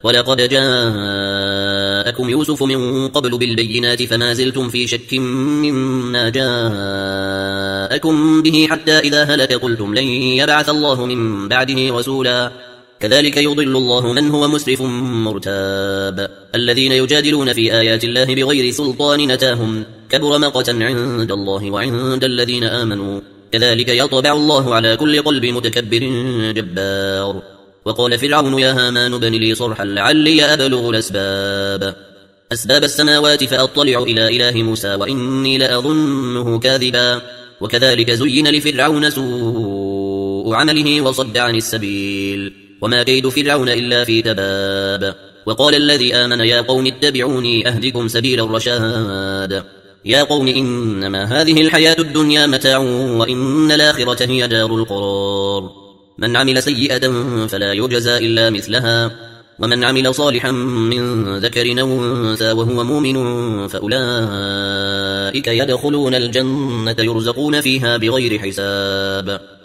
ولقد جاءكم يوسف من قبل بالبينات فما زلتم في شك مما جاءكم به حتى إذا هلك قلتم لن يبعث الله من بعده رسولا كذلك يضل الله من هو مسرف مرتاب الذين يجادلون في آيات الله بغير سلطان نتاهم كبر مقتا عند الله وعند الذين آمنوا كذلك يطبع الله على كل قلب متكبر جبار وقال فرعون يا هامان ابن لي صرحا لعلي أبلغ أسباب السماوات فأطلع إلى إله موسى وإني لأظنه كاذبا وكذلك زين لفرعون سوء عمله وصد عن السبيل وما كيد فرعون إلا في تباب وقال الذي آمن يا قوم اتبعوني أهدكم سبيل الرشاد يا قوم إنما هذه الحياة الدنيا متاع وإن الآخرة هي دار القرار من عمل سيئة فلا يجزى إلا مثلها ومن عمل صالحا من ذكر أو أنثى وهو مؤمن فأولئك يدخلون الجنة يرزقون فيها بغير حساب